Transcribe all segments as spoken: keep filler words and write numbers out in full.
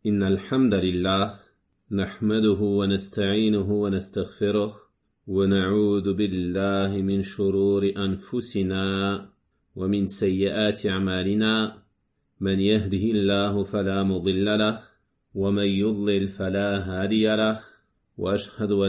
إن الحمد لله نحمده ونستعينه ونستغفره ونعوذ بالله من شرور أنفسنا ومن سيئات أعمالنا من يهده الله فلا مضل له ومن يضلل فلا هادي له وأشهد أن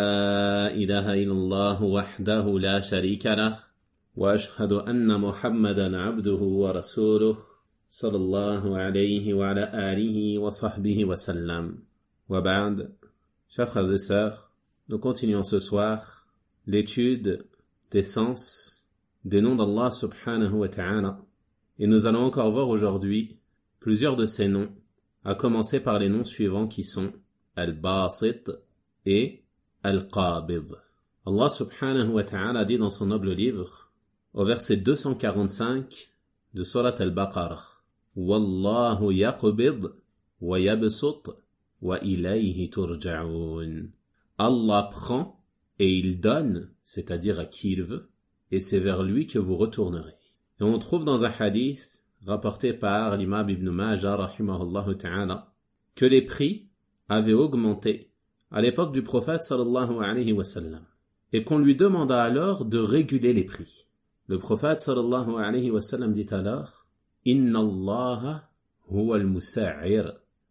لا إله إلا الله وحده لا شريك له وأشهد أن محمدا عبده ورسوله صلى الله عليه وعلى آله وصحبه وسلم. وبعد, chers frères et sœurs, nous continuons ce soir l'étude des sens des noms d'Allah subhanahu wa ta'ala. Et nous allons encore voir aujourd'hui plusieurs de ces noms, à commencer par les noms suivants qui sont Al-Basit et Al-Qabid. Allah subhanahu wa ta'ala dit dans son noble livre, au verset deux cent quarante-cinq de Surat Al-Baqarah, Wallahu yaqbid wa yabsut wa ilayhi turja'un. Allah prend et il donne, c'est-à-dire à qui il veut, et c'est vers lui que vous retournerez. Et on trouve dans un hadith rapporté par l'imam Ibn Majah rahimahullah ta'ala que les prix avaient augmenté à l'époque du prophète sallallahu alayhi wa sallam et qu'on lui demanda alors de réguler les prix. Le prophète sallallahu alayhi wa sallam dit alors Inna Allah huwa al-musa'ir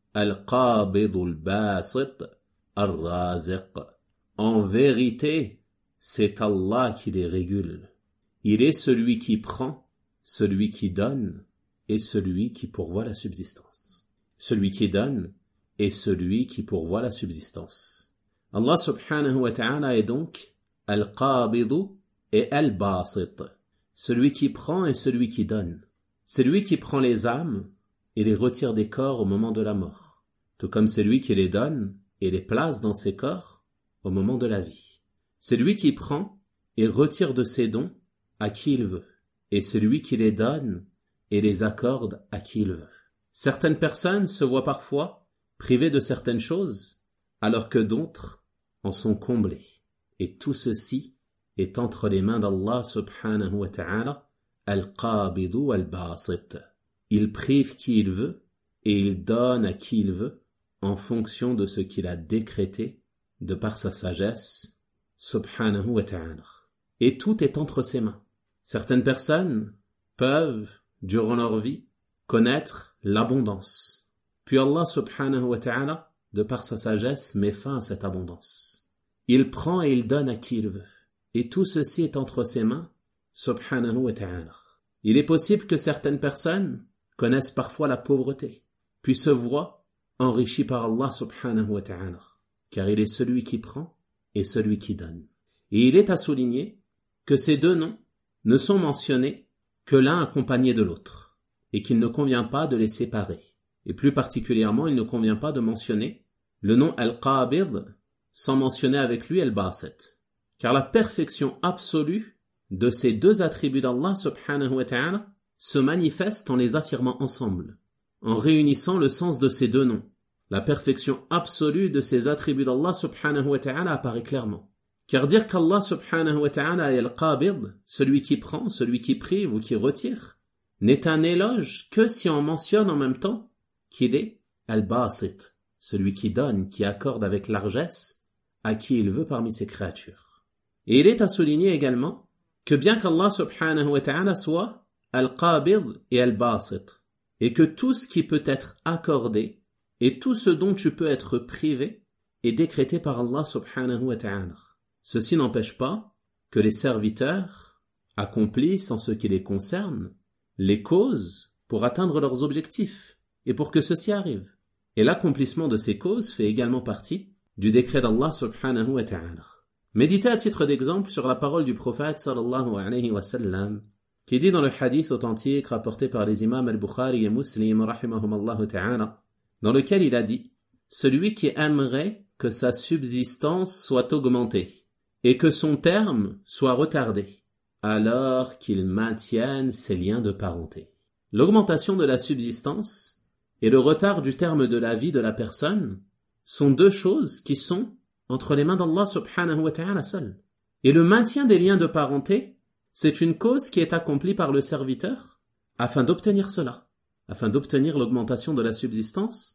al-qabid al-basit al-raziq. En vérité, c'est Allah qui les régule. Il est celui qui prend, celui qui donne et celui qui pourvoit la subsistance. Celui qui donne et celui qui pourvoit la subsistance. Allah subhanahu wa ta'ala est donc al-qabidu et al-basit. Celui qui prend et celui qui donne. C'est lui qui prend les âmes et les retire des corps au moment de la mort, tout comme c'est lui qui les donne et les place dans ses corps au moment de la vie. C'est lui qui prend et retire de ses dons à qui il veut, et c'est lui qui les donne et les accorde à qui il veut. Certaines personnes se voient parfois privées de certaines choses, alors que d'autres en sont comblées. Et tout ceci est entre les mains d'Allah subhanahu wa ta'ala, Al-Qabidu al-Basit. Il prive qui il veut et il donne à qui il veut en fonction de ce qu'il a décrété de par sa sagesse, subhanahu wa ta'ala. Et tout est entre ses mains. Certaines personnes peuvent, durant leur vie, connaître l'abondance. Puis Allah subhanahu wa ta'ala, de par sa sagesse, met fin à cette abondance. Il prend et il donne à qui il veut. Et tout ceci est entre ses mains, subhanahu wa ta'ala. Il est possible que certaines personnes connaissent parfois la pauvreté, puis se voient enrichies par Allah subhanahu wa ta'ala, car il est celui qui prend et celui qui donne. Et il est à souligner que ces deux noms ne sont mentionnés que l'un accompagné de l'autre, et qu'il ne convient pas de les séparer. Et plus particulièrement, il ne convient pas de mentionner le nom Al-Qabid sans mentionner avec lui Al-Basit. Car la perfection absolue de ces deux attributs d'Allah subhanahu wa ta'ala se manifeste en les affirmant ensemble, en réunissant le sens de ces deux noms. La perfection absolue de ces attributs d'Allah subhanahu wa ta'ala apparaît clairement. Car dire qu'Allah subhanahu wa ta'ala est Al-Qabid, celui qui prend, celui qui prive ou qui retire, n'est un éloge que si on mentionne en même temps qu'il est Al-Basit, celui qui donne, qui accorde avec largesse à qui il veut parmi ses créatures. Et il est à souligner également que bien qu'Allah subhanahu wa ta'ala soit Al-Qabid et Al-Basit, et que tout ce qui peut être accordé et tout ce dont tu peux être privé est décrété par Allah subhanahu wa ta'ala. Ceci n'empêche pas que les serviteurs accomplissent en ce qui les concerne les causes pour atteindre leurs objectifs et pour que ceci arrive. Et l'accomplissement de ces causes fait également partie du décret d'Allah subhanahu wa ta'ala. Méditez à titre d'exemple sur la parole du prophète sallallahu alayhi wa sallam, qui dit dans le hadith authentique rapporté par les imams al-Bukhari et Muslim rahimahumallahu ta'ala, dans lequel il a dit « Celui qui aimerait que sa subsistance soit augmentée et que son terme soit retardé, alors qu'il maintienne ses liens de parenté. » L'augmentation de la subsistance et le retard du terme de la vie de la personne sont deux choses qui sont entre les mains d'Allah subhanahu wa ta'ala seul. Et le maintien des liens de parenté, c'est une cause qui est accomplie par le serviteur afin d'obtenir cela, afin d'obtenir l'augmentation de la subsistance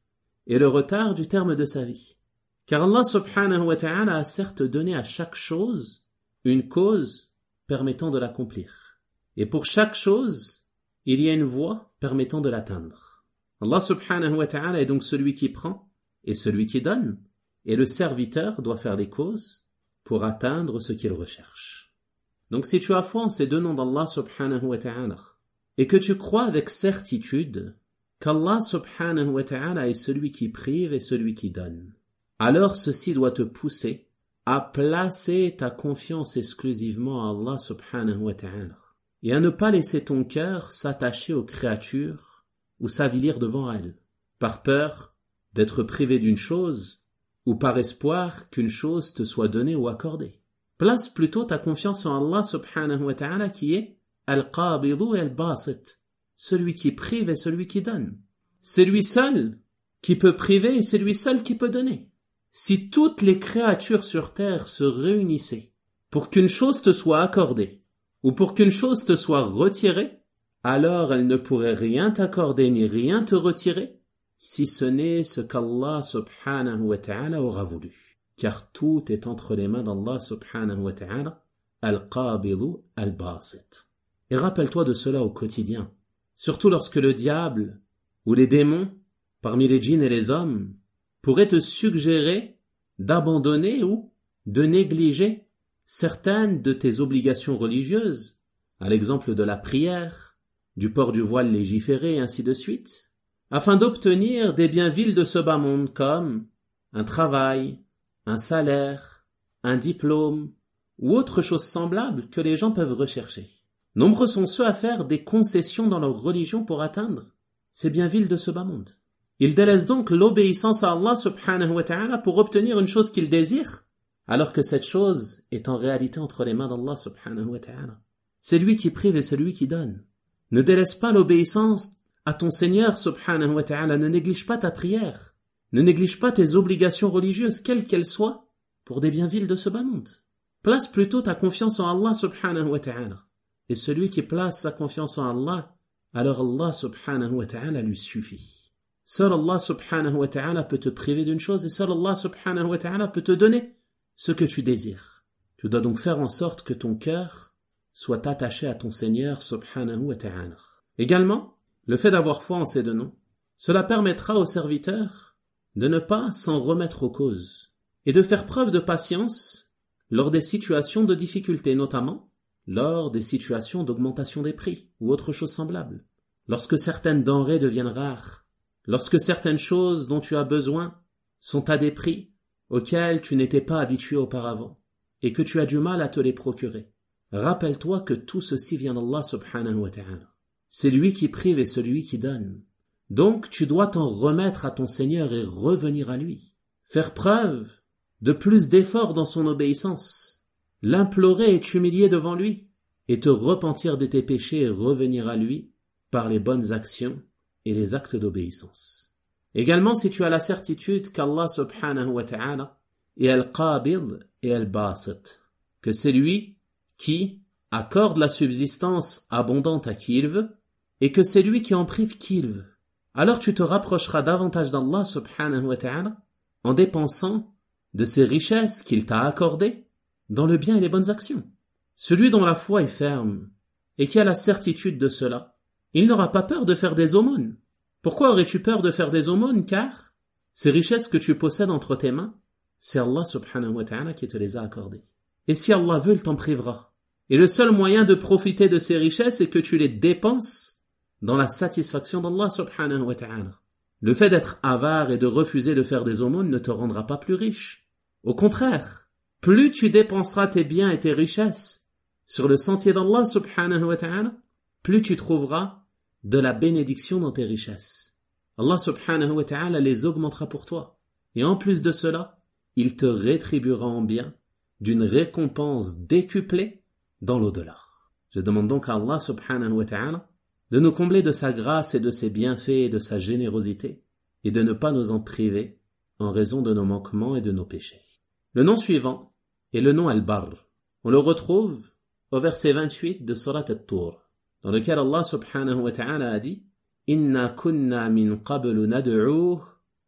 et le retard du terme de sa vie. Car Allah subhanahu wa ta'ala a certes donné à chaque chose une cause permettant de l'accomplir. Et pour chaque chose, il y a une voie permettant de l'atteindre. Allah subhanahu wa ta'ala est donc celui qui prend et celui qui donne, et le serviteur doit faire les causes pour atteindre ce qu'il recherche. Donc si tu as foi en ces deux noms d'Allah subhanahu wa ta'ala, et que tu crois avec certitude qu'Allah subhanahu wa ta'ala est celui qui prive et celui qui donne, alors ceci doit te pousser à placer ta confiance exclusivement à Allah subhanahu wa ta'ala, et à ne pas laisser ton cœur s'attacher aux créatures ou s'avilir devant elles, par peur d'être privé d'une chose ou par espoir qu'une chose te soit donnée ou accordée. Place plutôt ta confiance en Allah subhanahu wa ta'ala qui est Al-Qabidu et Al-Basit, celui qui prive et celui qui donne. C'est lui seul qui peut priver et c'est lui seul qui peut donner. Si toutes les créatures sur terre se réunissaient pour qu'une chose te soit accordée ou pour qu'une chose te soit retirée, alors elles ne pourraient rien t'accorder ni rien te retirer, si ce n'est ce qu'Allah subhanahu wa ta'ala aura voulu. Car tout est entre les mains d'Allah subhanahu wa ta'ala, Al-Qabidu Al-Basit. Et rappelle-toi de cela au quotidien, surtout lorsque le diable ou les démons, parmi les djinns et les hommes, pourraient te suggérer d'abandonner ou de négliger certaines de tes obligations religieuses, à l'exemple de la prière, du port du voile légiféré et ainsi de suite, afin d'obtenir des biens vils de ce bas monde comme un travail, un salaire, un diplôme ou autre chose semblable que les gens peuvent rechercher. Nombreux sont ceux à faire des concessions dans leur religion pour atteindre ces biens vils de ce bas monde. Ils délaissent donc l'obéissance à Allah subhanahu wa ta'ala pour obtenir une chose qu'ils désirent, alors que cette chose est en réalité entre les mains d'Allah subhanahu wa ta'ala. C'est lui qui prive et c'est lui qui donne. Ne délaisse pas l'obéissance à ton Seigneur subhanahu wa ta'ala, ne néglige pas ta prière, ne néglige pas tes obligations religieuses, quelles qu'elles soient, pour des biens vils de ce bas monde. Place plutôt ta confiance en Allah subhanahu wa ta'ala. Et celui qui place sa confiance en Allah, alors Allah subhanahu wa ta'ala lui suffit. Seul Allah subhanahu wa ta'ala peut te priver d'une chose et seul Allah subhanahu wa ta'ala peut te donner ce que tu désires. Tu dois donc faire en sorte que ton cœur soit attaché à ton Seigneur subhanahu wa ta'ala. Également, le fait d'avoir foi en ces deux noms, cela permettra au serviteur de ne pas s'en remettre aux causes et de faire preuve de patience lors des situations de difficulté, notamment lors des situations d'augmentation des prix ou autre chose semblable. Lorsque certaines denrées deviennent rares, lorsque certaines choses dont tu as besoin sont à des prix auxquels tu n'étais pas habitué auparavant et que tu as du mal à te les procurer, rappelle-toi que tout ceci vient d'Allah subhanahu wa ta'ala. C'est lui qui prive et celui qui donne. Donc tu dois t'en remettre à ton Seigneur et revenir à lui. Faire preuve de plus d'efforts dans son obéissance, l'implorer et t'humilier devant lui, et te repentir de tes péchés et revenir à lui par les bonnes actions et les actes d'obéissance. Également, si tu as la certitude qu'Allah subhanahu wa ta'ala est Al-Qabid et Al-Basit, que c'est lui qui accorde la subsistance abondante à qui il veut, et que c'est lui qui en prive qui il veut, alors tu te rapprocheras davantage d'Allah subhanahu wa ta'ala en dépensant de ces richesses qu'il t'a accordées dans le bien et les bonnes actions. Celui dont la foi est ferme et qui a la certitude de cela, il n'aura pas peur de faire des aumônes. Pourquoi aurais-tu peur de faire des aumônes? Car ces richesses que tu possèdes entre tes mains, c'est Allah subhanahu wa ta'ala qui te les a accordées. Et si Allah veut, il t'en privera. Et le seul moyen de profiter de ces richesses est que tu les dépenses dans la satisfaction d'Allah subhanahu wa ta'ala. Le fait d'être avare et de refuser de faire des aumônes ne te rendra pas plus riche. Au contraire, plus tu dépenseras tes biens et tes richesses sur le sentier d'Allah subhanahu wa ta'ala, plus tu trouveras de la bénédiction dans tes richesses. Allah subhanahu wa ta'ala les augmentera pour toi. Et en plus de cela, il te rétribuera en bien d'une récompense décuplée dans l'au-delà. Je demande donc à Allah subhanahu wa ta'ala de nous combler de sa grâce et de ses bienfaits et de sa générosité, et de ne pas nous en priver en raison de nos manquements et de nos péchés. Le nom suivant est le nom Al-Barr. On le retrouve au verset vingt-huit de Surat At-Tur, dans lequel Allah subhanahu wa ta'ala a dit « Inna kunna min qablu nad'uuh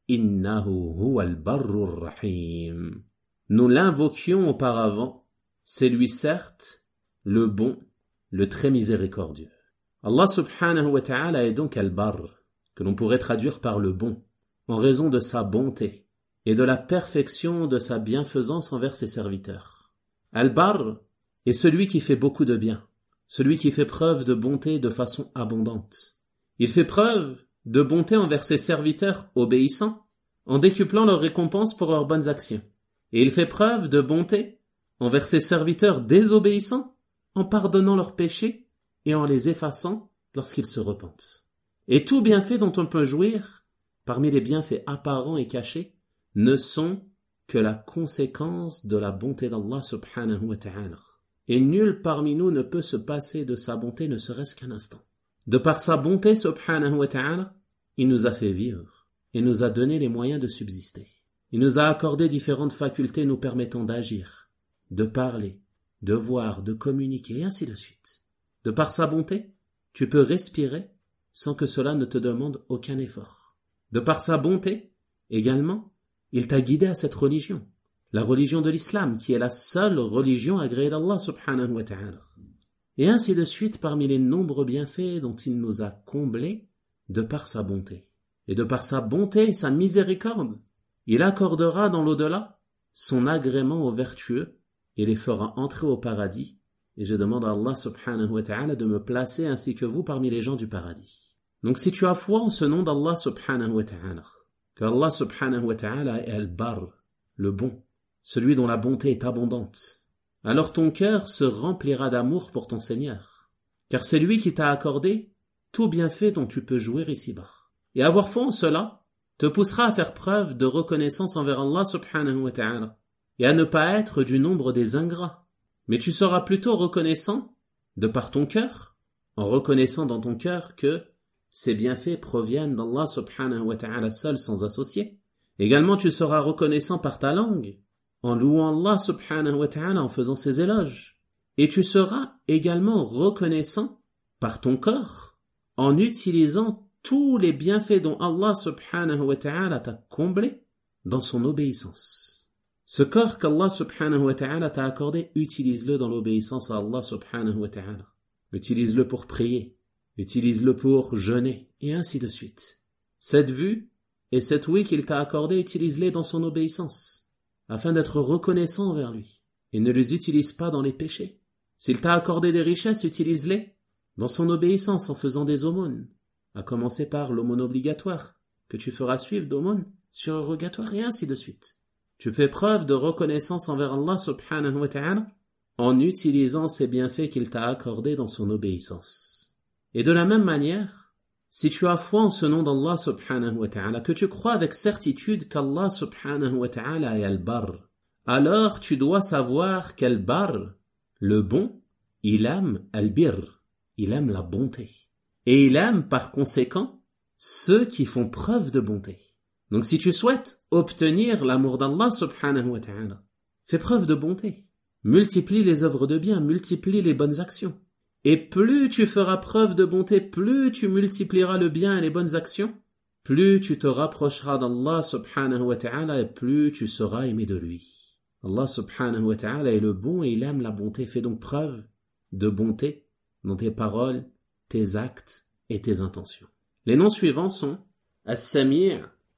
innahu huwal barrur rahim. Nous l'invoquions auparavant, c'est lui certes le bon, le très miséricordieux. Allah subhanahu wa ta'ala est donc al-barr, que l'on pourrait traduire par le bon, en raison de sa bonté et de la perfection de sa bienfaisance envers ses serviteurs. Al-barr est celui qui fait beaucoup de bien, celui qui fait preuve de bonté de façon abondante. Il fait preuve de bonté envers ses serviteurs obéissants, en décuplant leurs récompenses pour leurs bonnes actions. Et il fait preuve de bonté envers ses serviteurs désobéissants, en pardonnant leurs péchés et en les effaçant lorsqu'ils se repentent. Et tout bienfait dont on peut jouir, parmi les bienfaits apparents et cachés, ne sont que la conséquence de la bonté d'Allah subhanahu wa ta'ala. Et nul parmi nous ne peut se passer de sa bonté ne serait-ce qu'un instant. De par sa bonté subhanahu wa ta'ala, il nous a fait vivre et nous a donné les moyens de subsister. Il nous a accordé différentes facultés nous permettant d'agir, de parler, de voir, de communiquer, et ainsi de suite. De par sa bonté, tu peux respirer sans que cela ne te demande aucun effort. De par sa bonté, également, il t'a guidé à cette religion, la religion de l'islam, qui est la seule religion agréée d'Allah subhanahu wa ta'ala. Et ainsi de suite parmi les nombreux bienfaits dont il nous a comblés de par sa bonté. Et de par sa bonté et sa miséricorde, il accordera dans l'au-delà son agrément aux vertueux et les fera entrer au paradis. Et je demande à Allah subhanahu wa ta'ala de me placer ainsi que vous parmi les gens du paradis. Donc si tu as foi en ce nom d'Allah subhanahu wa ta'ala, que Allah subhanahu wa ta'ala est al-barr, le bon, celui dont la bonté est abondante, alors ton cœur se remplira d'amour pour ton Seigneur, car c'est lui qui t'a accordé tout bienfait dont tu peux jouir ici-bas. Et avoir foi en cela te poussera à faire preuve de reconnaissance envers Allah subhanahu wa ta'ala, et à ne pas être du nombre des ingrats, mais tu seras plutôt reconnaissant de par ton cœur, en reconnaissant dans ton cœur que ces bienfaits proviennent d'Allah subhanahu wa ta'ala seul sans associé. Également tu seras reconnaissant par ta langue, en louant Allah subhanahu wa ta'ala, en faisant ses éloges. Et tu seras également reconnaissant par ton corps, en utilisant tous les bienfaits dont Allah subhanahu wa ta'ala t'a comblé dans son obéissance. Ce corps qu'Allah subhanahu wa ta'ala t'a accordé, utilise-le dans l'obéissance à Allah subhanahu wa ta'ala. Utilise-le pour prier, utilise-le pour jeûner, et ainsi de suite. Cette vue et cette ouïe qu'il t'a accordée, utilise-les dans son obéissance, afin d'être reconnaissant envers lui, et ne les utilise pas dans les péchés. S'il t'a accordé des richesses, utilise-les dans son obéissance en faisant des aumônes, à commencer par l'aumône obligatoire, que tu feras suivre d'aumône surrogatoire, et ainsi de suite. Tu fais preuve de reconnaissance envers Allah subhanahu wa ta'ala en utilisant ces bienfaits qu'il t'a accordés dans son obéissance. Et de la même manière, si tu as foi en ce nom d'Allah subhanahu wa ta'ala, que tu crois avec certitude qu'Allah subhanahu wa ta'ala est al-barr, alors tu dois savoir qu'al-barr, le bon, il aime al-birr, il aime la bonté. Et il aime par conséquent ceux qui font preuve de bonté. Donc si tu souhaites obtenir l'amour d'Allah subhanahu wa ta'ala, fais preuve de bonté. Multiplie les œuvres de bien, multiplie les bonnes actions. Et plus tu feras preuve de bonté, plus tu multiplieras le bien et les bonnes actions, plus tu te rapprocheras d'Allah subhanahu wa ta'ala et plus tu seras aimé de lui. Allah subhanahu wa ta'ala est le bon et il aime la bonté. Fais donc preuve de bonté dans tes paroles, tes actes et tes intentions. Les noms suivants sont As-Sami',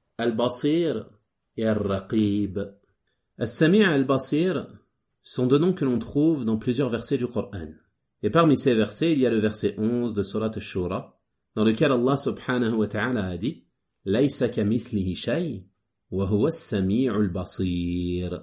Al-Basir et Al-Raqib. As-Sami' et Al-Basir sont deux noms que l'on trouve dans plusieurs versets du Coran. Et parmi ces versets, il y a le verset onze de Surat Ash-Shura, dans lequel Allah subhanahu wa ta'ala a dit « Laysa kamithlihi shay, wa huwa as-Sami'ul Basir »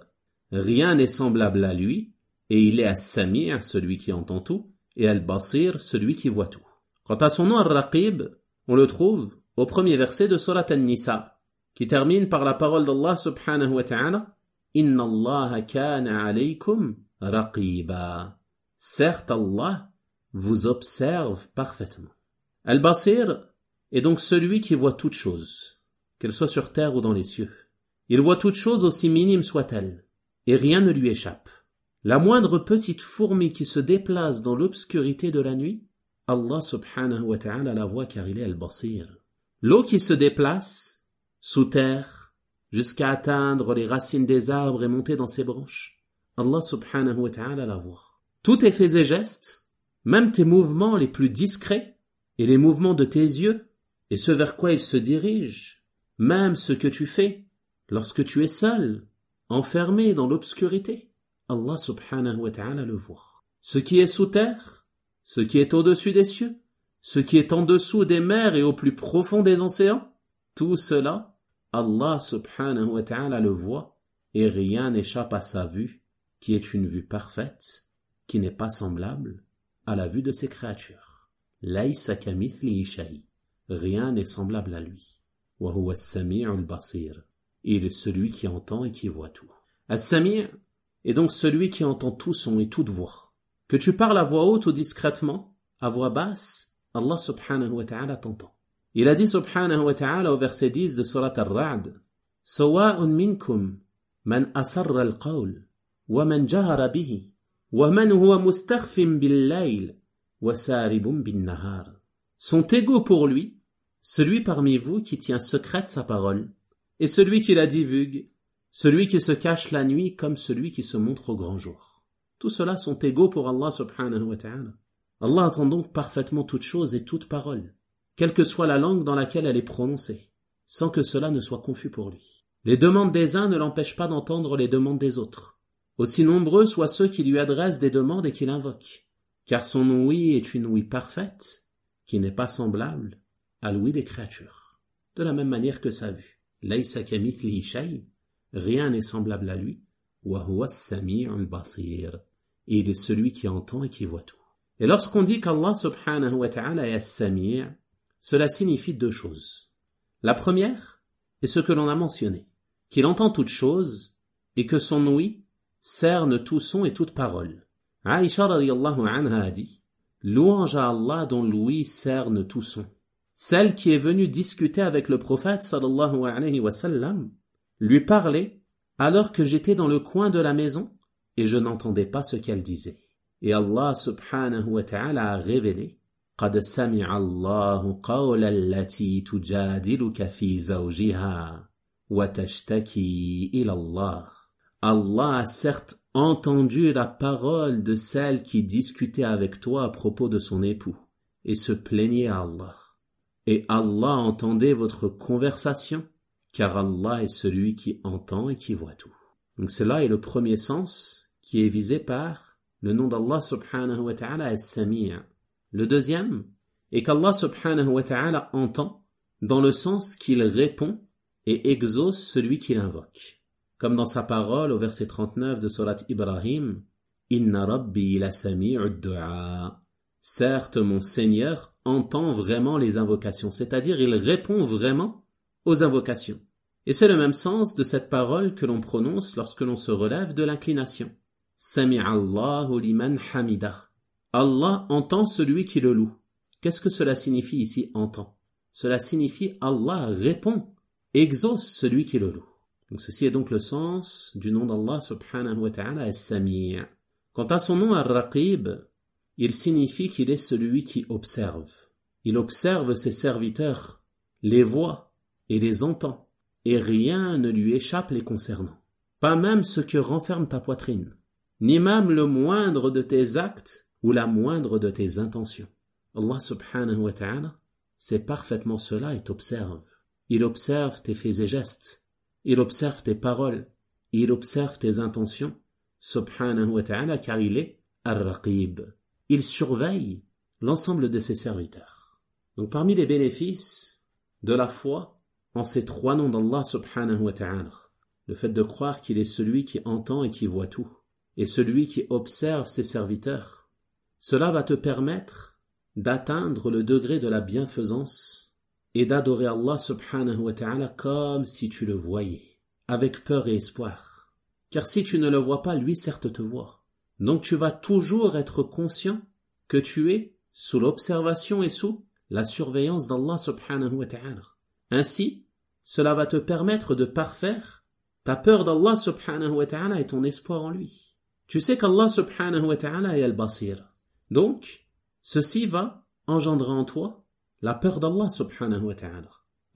Rien n'est semblable à lui, et il est As-Sami', celui qui entend tout, et Al-Basir, celui qui voit tout. Quant à son nom Al-Raqib, on le trouve au premier verset de Surat An-Nisa, qui termine par la parole d'Allah subhanahu wa ta'ala « Inna Allah kana alaykum raqiba » Certes, Allah vous observe parfaitement. Al-Basir est donc celui qui voit toutes choses, qu'elles soient sur terre ou dans les cieux. Il voit toutes choses aussi minimes soient-elles, et rien ne lui échappe. La moindre petite fourmi qui se déplace dans l'obscurité de la nuit, Allah subhanahu wa ta'ala la voit car il est Al-Basir. L'eau qui se déplace sous terre, jusqu'à atteindre les racines des arbres et monter dans ses branches. Allah subhanahu wa ta'ala la voit. Tous tes faits et gestes, même tes mouvements les plus discrets, et les mouvements de tes yeux, et ce vers quoi ils se dirigent, même ce que tu fais, lorsque tu es seul, enfermé dans l'obscurité, Allah subhanahu wa ta'ala le voit. Ce qui est sous terre, ce qui est au-dessus des cieux, ce qui est en dessous des mers et au plus profond des océans, tout cela, Allah subhanahu wa ta'ala le voit, et rien n'échappe à sa vue, qui est une vue parfaite, qui n'est pas semblable à la vue de ses créatures. Laysa kamithlihi shay. Rien n'est semblable à lui. Wa huwa as-sami'ul basir. Il est celui qui entend et qui voit tout. As-sami' est donc celui qui entend tout son et toute voix. Que tu parles à voix haute ou discrètement, à voix basse, Allah subhanahu wa ta'ala t'entend. Il a dit subhanahu wa ta'ala au verset dix de surat Ar-Ra'd, Sawa'un minkum man asarra al-qawl wa man jahara bihi wa man huwa mustakhfin bil-layl wa saribun bin-nahar. Sont égaux pour lui celui parmi vous qui tient secrète sa parole et celui qui la divulgue, celui qui se cache la nuit comme celui qui se montre au grand jour. Tous ceux-là sont égaux pour Allah subhanahu wa ta'ala. Allah entend donc parfaitement toute chose et toute parole, quelle que soit la langue dans laquelle elle est prononcée, sans que cela ne soit confus pour lui. Les demandes des uns ne l'empêchent pas d'entendre les demandes des autres, aussi nombreux soient ceux qui lui adressent des demandes et qui l'invoquent, car son ouïe est une ouïe parfaite, qui n'est pas semblable à l'ouïe des créatures. De la même manière que sa vue. Laysa kamithlihi shay. Rien n'est semblable à lui. Wa huwa as-sami'ul basir. Et il est celui qui entend et qui voit tout. Et lorsqu'on dit qu'Allah subhanahu wa ta'ala est as-sami', cela signifie deux choses. La première est ce que l'on a mentionné, qu'il entend toutes choses et que son ouïe cerne tout son et toute parole. Aïcha radiyallahu anha a dit, louange à Allah dont l'ouïe cerne tout son. Celle qui est venue discuter avec le prophète sallallahu alayhi wa sallam lui parlait alors que j'étais dans le coin de la maison et je n'entendais pas ce qu'elle disait. Et Allah subhanahu wa ta'ala a révélé قَدْ سَمِعَ اللَّهُ قَوْلَ الَّتِي تُجَادِلُكَ فِي زَوْجِهَا وَتَشْتَكِي إِلَى اللَّهِ. Allah a certes entendu la parole de celle qui discutait avec toi à propos de son époux et se plaignait à Allah. Et Allah entendait votre conversation, car Allah est celui qui entend et qui voit tout. Donc cela est le premier sens qui est visé par le nom d'Allah subhanahu wa ta'ala as-Sami'. Le deuxième est qu'Allah subhanahu wa ta'ala entend dans le sens qu'il répond et exauce celui qui l'invoque. Comme dans sa parole au verset trente-neuf de surat Ibrahim, Inna Rabbi la sami'ud du'a. Certes, mon Seigneur entend vraiment les invocations, c'est-à-dire il répond vraiment aux invocations. Et c'est le même sens de cette parole que l'on prononce lorsque l'on se relève de l'inclination. Sami'allahu liman hamidah. Allah entend celui qui le loue. Qu'est-ce que cela signifie ici, entend? Cela signifie Allah répond, exauce celui qui le loue. Donc ceci est donc le sens du nom d'Allah subhanahu wa ta'ala as-Sami'. Quant à son nom ar-Raqib, il signifie qu'il est celui qui observe. Il observe ses serviteurs, les voit et les entend, et rien ne lui échappe les concernant. Pas même ce que renferme ta poitrine, ni même le moindre de tes actes ou la moindre de tes intentions. Allah subhanahu wa ta'ala sait parfaitement cela et t'observe. Il observe tes faits et gestes, il observe tes paroles, il observe tes intentions, subhanahu wa ta'ala, car il est ar-Raqib. Il surveille l'ensemble de ses serviteurs. Donc parmi les bénéfices de la foi en ces trois noms d'Allah subhanahu wa ta'ala, le fait de croire qu'il est celui qui entend et qui voit tout, et celui qui observe ses serviteurs, cela va te permettre d'atteindre le degré de la bienfaisance et d'adorer Allah subhanahu wa ta'ala comme si tu le voyais, avec peur et espoir. Car si tu ne le vois pas, lui certes te voit. Donc tu vas toujours être conscient que tu es sous l'observation et sous la surveillance d'Allah subhanahu wa ta'ala. Ainsi, cela va te permettre de parfaire ta peur d'Allah subhanahu wa ta'ala et ton espoir en lui. Tu sais qu'Allah subhanahu wa ta'ala est al-Basir. Donc, ceci va engendrer en toi la peur d'Allah subhanahu wa ta'ala.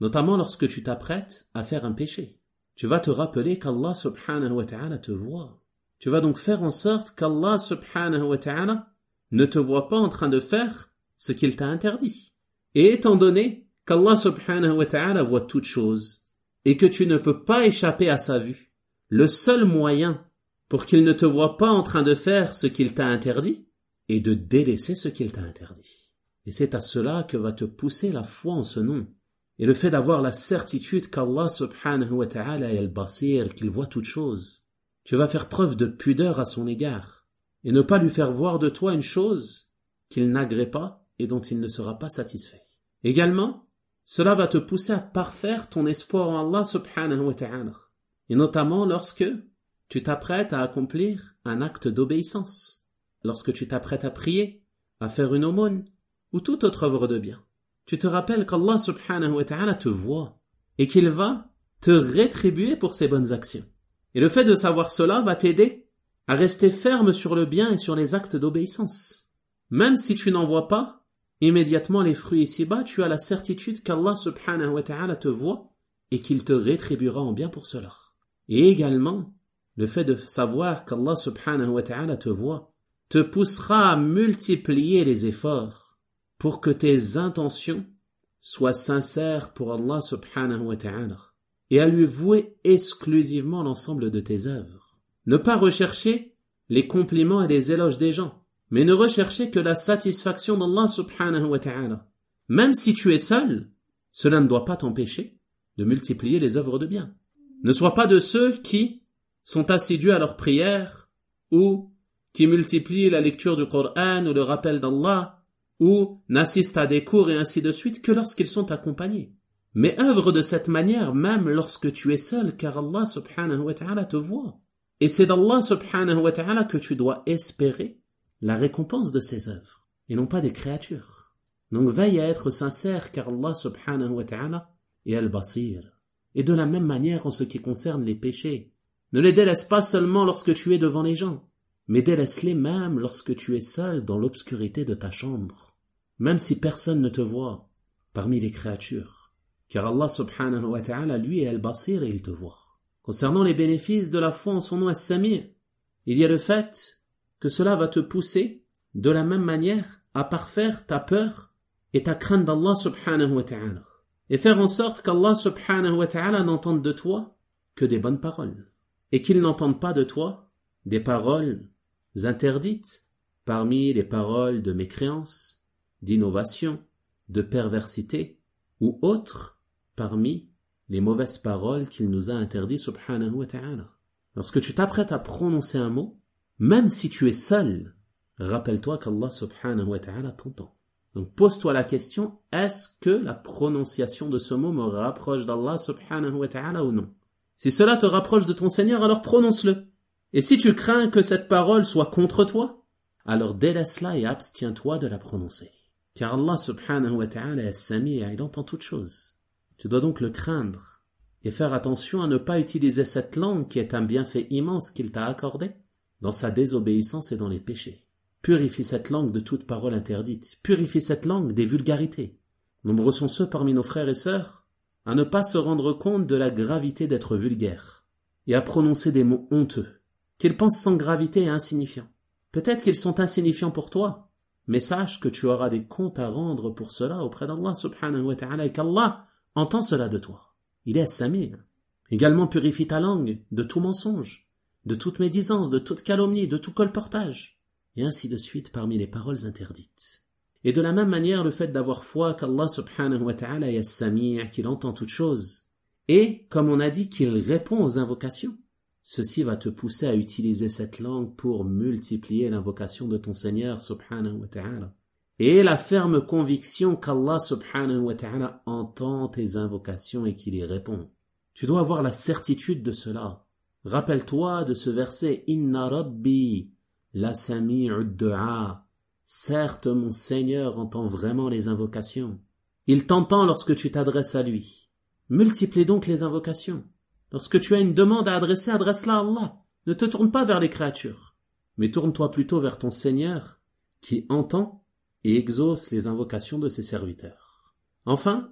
notamment lorsque tu t'apprêtes à faire un péché. Tu vas te rappeler qu'Allah subhanahu wa ta'ala te voit. Tu vas donc faire en sorte qu'Allah subhanahu wa ta'ala ne te voit pas en train de faire ce qu'il t'a interdit. Et étant donné qu'Allah subhanahu wa ta'ala voit toutes choses et que tu ne peux pas échapper à sa vue, le seul moyen pour qu'il ne te voie pas en train de faire ce qu'il t'a interdit est de délaisser ce qu'il t'a interdit. Et c'est à cela que va te pousser la foi en ce nom. Et le fait d'avoir la certitude qu'Allah subhanahu wa ta'ala est al-Basir, qu'il voit toutes choses. Tu vas faire preuve de pudeur à son égard et ne pas lui faire voir de toi une chose qu'il n'agrée pas et dont il ne sera pas satisfait. Également, cela va te pousser à parfaire ton espoir en Allah subhanahu wa ta'ala. Et notamment lorsque tu t'apprêtes à accomplir un acte d'obéissance, lorsque tu t'apprêtes à prier, à faire une aumône ou toute autre œuvre de bien. Tu te rappelles qu'Allah subhanahu wa ta'ala te voit et qu'il va te rétribuer pour ses bonnes actions. Et le fait de savoir cela va t'aider à rester ferme sur le bien et sur les actes d'obéissance. Même si tu n'en vois pas immédiatement les fruits ici-bas, tu as la certitude qu'Allah subhanahu wa ta'ala te voit et qu'il te rétribuera en bien pour cela. Et également, le fait de savoir qu'Allah subhanahu wa ta'ala te voit te poussera à multiplier les efforts pour que tes intentions soient sincères pour Allah subhanahu wa ta'ala et à lui vouer exclusivement l'ensemble de tes œuvres. Ne pas rechercher les compliments et les éloges des gens, mais ne rechercher que la satisfaction d'Allah subhanahu wa ta'ala. Même si tu es seul, cela ne doit pas t'empêcher de multiplier les œuvres de bien. Ne sois pas de ceux qui sont assidus à leurs prières ou qui multiplient la lecture du Coran ou le rappel d'Allah ou n'assistent à des cours et ainsi de suite que lorsqu'ils sont accompagnés. Mais œuvre de cette manière même lorsque tu es seul, car Allah subhanahu wa ta'ala te voit. Et c'est d'Allah subhanahu wa ta'ala que tu dois espérer la récompense de ces œuvres, et non pas des créatures. Donc veille à être sincère, car Allah subhanahu wa ta'ala est al-Basir. Et de la même manière en ce qui concerne les péchés, ne les délaisse pas seulement lorsque tu es devant les gens, mais délaisse-les même lorsque tu es seul dans l'obscurité de ta chambre, même si personne ne te voit parmi les créatures. Car Allah subhanahu wa ta'ala, lui, est al-Basir et il te voit. Concernant les bénéfices de la foi en son nom as-Sami', il y a le fait que cela va te pousser de la même manière à parfaire ta peur et ta crainte d'Allah subhanahu wa ta'ala. Et faire en sorte qu'Allah subhanahu wa ta'ala n'entende de toi que des bonnes paroles. Et qu'il n'entende pas de toi des paroles interdites parmi les paroles de mécréance, d'innovation, de perversité ou autres parmi les mauvaises paroles qu'il nous a interdit subhanahu wa ta'ala. Lorsque tu t'apprêtes à prononcer un mot, même si tu es seul, rappelle-toi qu'Allah subhanahu wa ta'ala t'entend. Donc pose-toi la question, est-ce que la prononciation de ce mot me rapproche d'Allah subhanahu wa ta'ala ou non? Si cela te rapproche de ton Seigneur, alors prononce-le. Et si tu crains que cette parole soit contre toi, alors délaisse-la et abstiens-toi de la prononcer. Car Allah subhanahu wa ta'ala est Sami', il entend toutes choses. Tu dois donc le craindre et faire attention à ne pas utiliser cette langue qui est un bienfait immense qu'il t'a accordé dans sa désobéissance et dans les péchés. Purifie cette langue de toute parole interdite. Purifie cette langue des vulgarités. Nombreux sont ceux parmi nos frères et sœurs à ne pas se rendre compte de la gravité d'être vulgaire et à prononcer des mots honteux qu'ils pensent sans gravité et insignifiants. Peut-être qu'ils sont insignifiants pour toi, mais sache que tu auras des comptes à rendre pour cela auprès d'Allah subhanahu wa ta'ala et qu'Allah entend cela de toi. Il est as-Sami'. Également purifie ta langue de tout mensonge, de toute médisance, de toute calomnie, de tout colportage, et ainsi de suite parmi les paroles interdites. Et de la même manière, le fait d'avoir foi qu'Allah subhanahu wa ta'ala est as-Sami', qu'il entend toutes choses, et, comme on a dit, qu'il répond aux invocations, ceci va te pousser à utiliser cette langue pour multiplier l'invocation de ton Seigneur subhanahu wa ta'ala. Et la ferme conviction qu'Allah subhanahu wa ta'ala entend tes invocations et qu'il y répond. Tu dois avoir la certitude de cela. Rappelle-toi de ce verset « Inna Rabbi la sami'u du'a » Certes, mon Seigneur entend vraiment les invocations. Il t'entend lorsque tu t'adresses à lui. Multiplie donc les invocations. Lorsque tu as une demande à adresser, adresse-la à Allah. Ne te tourne pas vers les créatures, mais tourne-toi plutôt vers ton Seigneur qui entend et exauce les invocations de ses serviteurs. Enfin,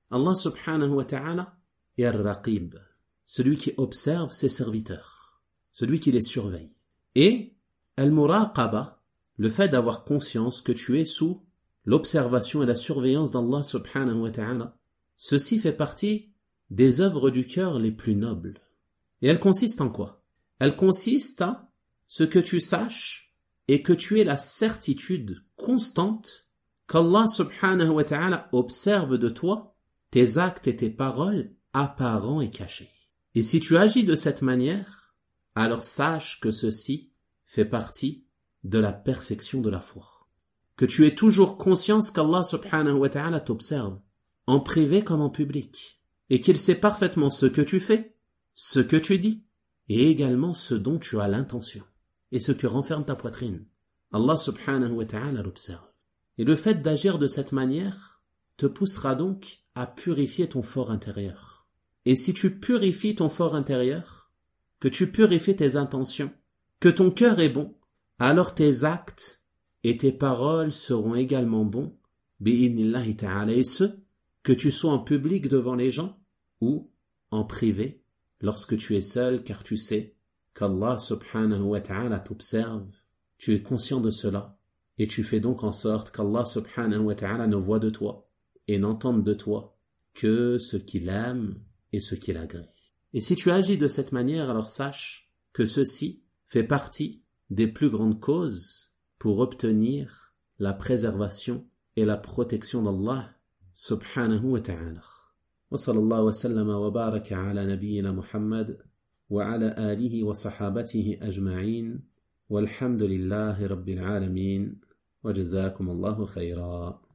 Allah subhanahu wa ta'ala est Ar-Raqib, celui qui observe ses serviteurs, celui qui les surveille. Et Al-Muraqaba, le fait d'avoir conscience que tu es sous l'observation et la surveillance d'Allah subhanahu wa ta'ala, ceci fait partie des œuvres du cœur les plus nobles. Et elle consiste en quoi? Elle consiste à ce que tu saches et que tu aies la certitude constante qu'Allah subhanahu wa ta'ala observe de toi tes actes et tes paroles apparents et cachés. Et si tu agis de cette manière, alors sache que ceci fait partie de la perfection de la foi. Que tu aies toujours conscience qu'Allah subhanahu wa ta'ala t'observe, en privé comme en public, et qu'il sait parfaitement ce que tu fais, ce que tu dis, et également ce dont tu as l'intention, et ce que renferme ta poitrine. Allah subhanahu wa ta'ala l'observe. Et le fait d'agir de cette manière te poussera donc à purifier ton fort intérieur. Et si tu purifies ton fort intérieur, que tu purifies tes intentions, que ton cœur est bon, alors tes actes et tes paroles seront également bons, bi'idhnillahi ta'ala, et ce, que tu sois en public devant les gens ou en privé lorsque tu es seul, car tu sais qu'Allah subhanahu wa ta'ala t'observe, tu es conscient de cela, et tu fais donc en sorte qu'Allah subhanahu wa ta'ala ne voit de toi et n'entende de toi que ce qu'il aime et ce qu'il agrée. Et si tu agis de cette manière, alors sache que ceci fait partie des plus grandes causes pour obtenir la préservation et la protection d'Allah subhanahu wa ta'ala. Wa sallallahu wa sallama wa baraka ala nabiyyina Muhammad wa ala alihi wa sahabatihi ajma'in walhamdulillahi rabbil alamin wa jazakum Allahu khayra.